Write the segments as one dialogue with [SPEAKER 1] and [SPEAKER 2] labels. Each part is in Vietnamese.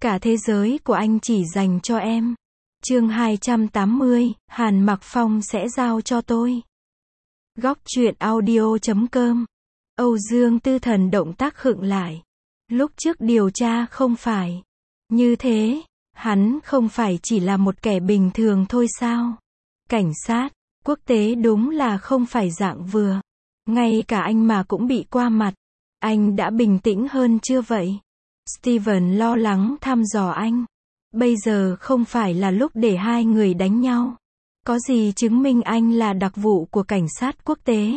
[SPEAKER 1] Cả thế giới của anh chỉ dành cho em. Chương 280, Hàn Mặc Phong sẽ giao cho tôi. Góc truyện audio.com. Âu Dương Tư Thần động tác khựng lại. Lúc trước điều tra không phải như thế, hắn không phải chỉ là một kẻ bình thường thôi sao? Cảnh sát quốc tế đúng là không phải dạng vừa. Ngay cả anh mà cũng bị qua mặt. Anh đã bình tĩnh hơn chưa vậy? Steven lo lắng thăm dò anh. Bây giờ không phải là lúc để hai người đánh nhau. Có gì chứng minh anh là đặc vụ của cảnh sát quốc tế?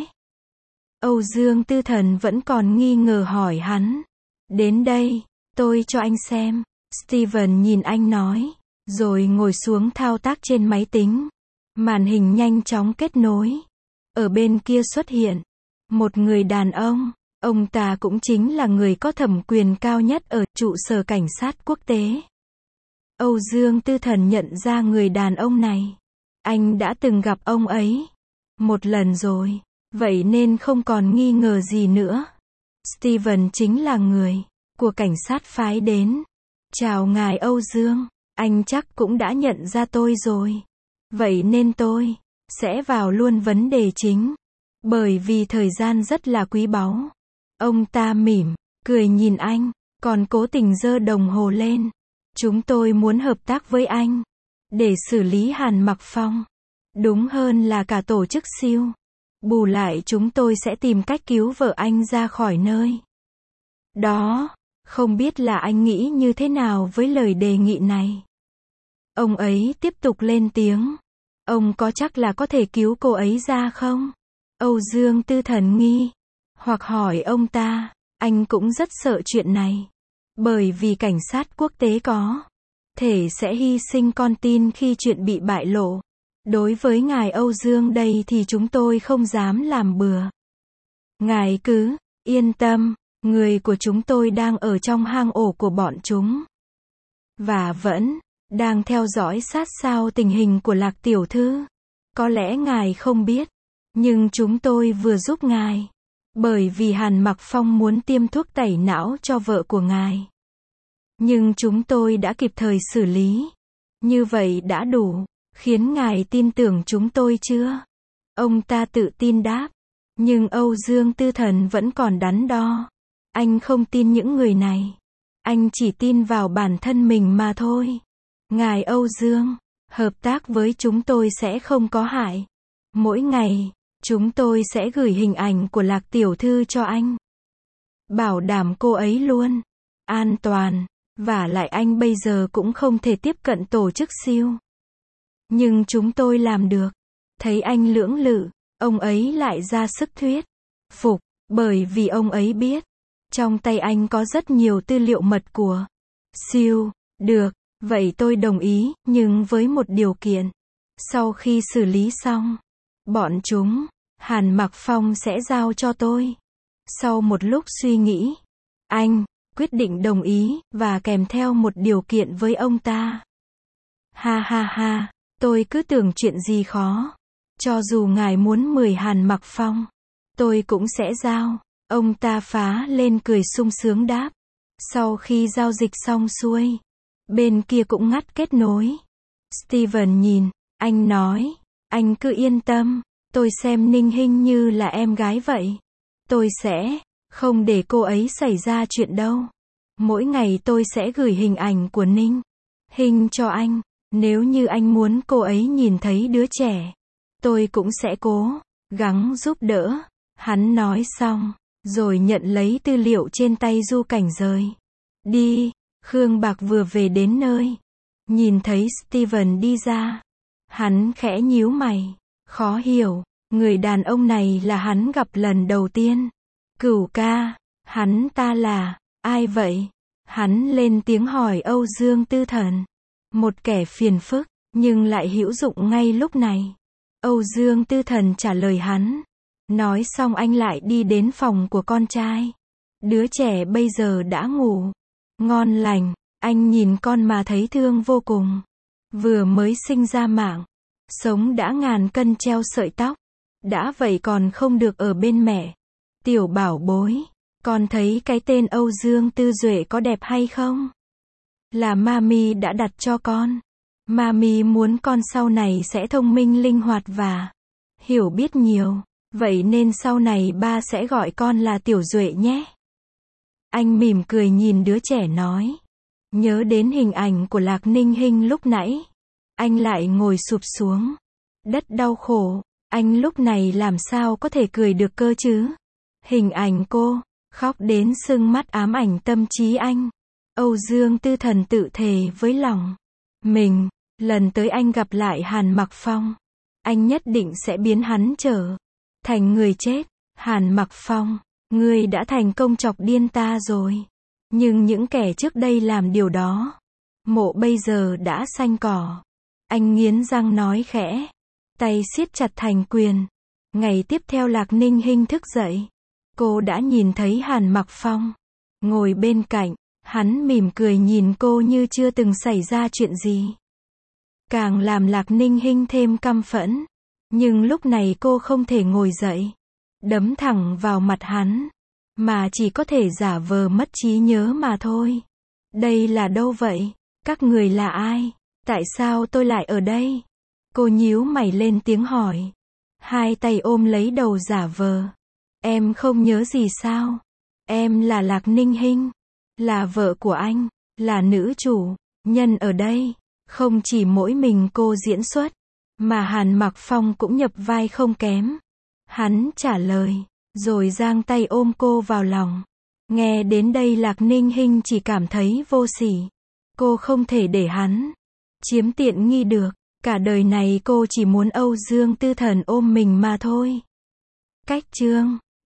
[SPEAKER 1] Âu Dương Tư Thần vẫn còn nghi ngờ hỏi hắn. Đến đây, tôi cho anh xem. Steven nhìn anh nói, rồi ngồi xuống thao tác trên máy tính. Màn hình nhanh chóng kết nối. Ở bên kia xuất hiện một người đàn ông ta cũng chính là người có thẩm quyền cao nhất ở trụ sở cảnh sát quốc tế. Âu Dương Tư Thần nhận ra người đàn ông này. Anh đã từng gặp ông ấy một lần rồi, vậy nên không còn nghi ngờ gì nữa. Steven chính là người của cảnh sát phái đến. Chào ngài Âu Dương, anh chắc cũng đã nhận ra tôi rồi. Vậy nên tôi sẽ vào luôn vấn đề chính, bởi vì thời gian rất là quý báu. Ông ta mỉm cười nhìn anh, còn cố tình giơ đồng hồ lên. Chúng tôi muốn hợp tác với anh để xử lý Hàn Mặc Phong. Đúng hơn là cả tổ chức siêu. Bù lại chúng tôi sẽ tìm cách cứu vợ anh ra khỏi nơi đó. Không biết là anh nghĩ như thế nào với lời đề nghị này? Ông ấy tiếp tục lên tiếng. Ông có chắc là có thể cứu cô ấy ra không? Âu Dương Tư Thần nghi hoặc hỏi ông ta. Anh cũng rất sợ chuyện này. Bởi vì cảnh sát quốc tế có thể sẽ hy sinh con tin khi chuyện bị bại lộ. Đối với ngài Âu Dương đây thì chúng tôi không dám làm bừa. Ngài cứ yên tâm, người của chúng tôi đang ở trong hang ổ của bọn chúng. Và vẫn đang theo dõi sát sao tình hình của Lạc tiểu thư. Có lẽ ngài không biết, nhưng chúng tôi vừa giúp ngài. Bởi vì Hàn Mặc Phong muốn tiêm thuốc tẩy não cho vợ của ngài. Nhưng chúng tôi đã kịp thời xử lý. Như vậy đã đủ khiến ngài tin tưởng chúng tôi chưa? Ông ta tự tin đáp. Nhưng Âu Dương Tư Thần vẫn còn đắn đo. Anh không tin những người này. Anh chỉ tin vào bản thân mình mà thôi. Ngài Âu Dương, hợp tác với chúng tôi sẽ không có hại. Mỗi ngày, chúng tôi sẽ gửi hình ảnh của Lạc tiểu thư cho anh. Bảo đảm cô ấy luôn an toàn. Vả lại anh bây giờ cũng không thể tiếp cận tổ chức siêu. Nhưng chúng tôi làm được. Thấy anh lưỡng lự, ông ấy lại ra sức thuyết phục, bởi vì ông ấy biết, trong tay anh có rất nhiều tư liệu mật của siêu. Được, vậy tôi đồng ý, nhưng với một điều kiện. Sau khi xử lý xong, bọn chúng, Hàn Mặc Phong sẽ giao cho tôi. Sau một lúc suy nghĩ, anh quyết định đồng ý, và kèm theo một điều kiện với ông ta. Ha ha ha, tôi cứ tưởng chuyện gì khó. Cho dù ngài muốn 10 Hàn Mặc Phong, tôi cũng sẽ giao. Ông ta phá lên cười sung sướng đáp. Sau khi giao dịch xong xuôi, bên kia cũng ngắt kết nối. Steven nhìn, anh nói, anh cứ yên tâm, tôi xem Ninh Hinh như là em gái vậy. Tôi sẽ không để cô ấy xảy ra chuyện đâu. Mỗi ngày tôi sẽ gửi hình ảnh của Ninh Hinh cho anh. Nếu như anh muốn cô ấy nhìn thấy đứa trẻ, tôi cũng sẽ cố gắng giúp đỡ. Hắn nói xong, rồi nhận lấy tư liệu trên tay Du Cảnh rời đi. Khương Bạc vừa về đến nơi, nhìn thấy Steven đi ra. Hắn khẽ nhíu mày, khó hiểu, người đàn ông này là hắn gặp lần đầu tiên. Cửu ca, hắn ta là ai vậy? Hắn lên tiếng hỏi Âu Dương Tư Thần. Một kẻ phiền phức, nhưng lại hữu dụng ngay lúc này. Âu Dương Tư Thần trả lời hắn. Nói xong anh lại đi đến phòng của con trai. Đứa trẻ bây giờ đã ngủ ngon lành. Anh nhìn con mà thấy thương vô cùng. Vừa mới sinh ra mạng, sống đã ngàn cân treo sợi tóc. Đã vậy còn không được ở bên mẹ. Tiểu bảo bối, con thấy cái tên Âu Dương Tư Duệ có đẹp hay không? Là mami đã đặt cho con. Mami muốn con sau này sẽ thông minh linh hoạt và hiểu biết nhiều. Vậy nên sau này ba sẽ gọi con là Tiểu Duệ nhé. Anh mỉm cười nhìn đứa trẻ nói. Nhớ đến hình ảnh của Lạc Ninh Hinh lúc nãy. Anh lại ngồi sụp xuống. Đất đau khổ. Anh lúc này làm sao có thể cười được cơ chứ? Hình ảnh cô, khóc đến sưng mắt ám ảnh tâm trí anh. Âu Dương Tư Thần tự thề với lòng mình, lần tới anh gặp lại Hàn Mặc Phong, anh nhất định sẽ biến hắn trở thành người chết. Hàn Mặc Phong, ngươi đã thành công chọc điên ta rồi. Nhưng những kẻ trước đây làm điều đó, mộ bây giờ đã xanh cỏ. Anh nghiến răng nói khẽ, tay siết chặt thành quyền. Ngày tiếp theo Lạc Ninh Hinh thức dậy. Cô đã nhìn thấy Hàn Mặc Phong ngồi bên cạnh. Hắn mỉm cười nhìn cô như chưa từng xảy ra chuyện gì. Càng làm Lạc Ninh Hinh thêm căm phẫn. Nhưng lúc này cô không thể ngồi dậy, đấm thẳng vào mặt hắn, mà chỉ có thể giả vờ mất trí nhớ mà thôi. Đây là đâu vậy? Các người là ai? Tại sao tôi lại ở đây? Cô nhíu mày lên tiếng hỏi. Hai tay ôm lấy đầu giả vờ. Em không nhớ gì sao? Em là Lạc Ninh Hinh, là vợ của anh, là nữ chủ nhân ở đây. Không chỉ mỗi mình cô diễn xuất, mà Hàn Mặc Phong cũng nhập vai không kém. Hắn trả lời, rồi giang tay ôm cô vào lòng. Nghe đến đây Lạc Ninh Hinh chỉ cảm thấy vô sỉ. Cô không thể để hắn chiếm tiện nghi được. Cả đời này cô chỉ muốn Âu Dương Tư Thần ôm mình mà thôi. Cách chương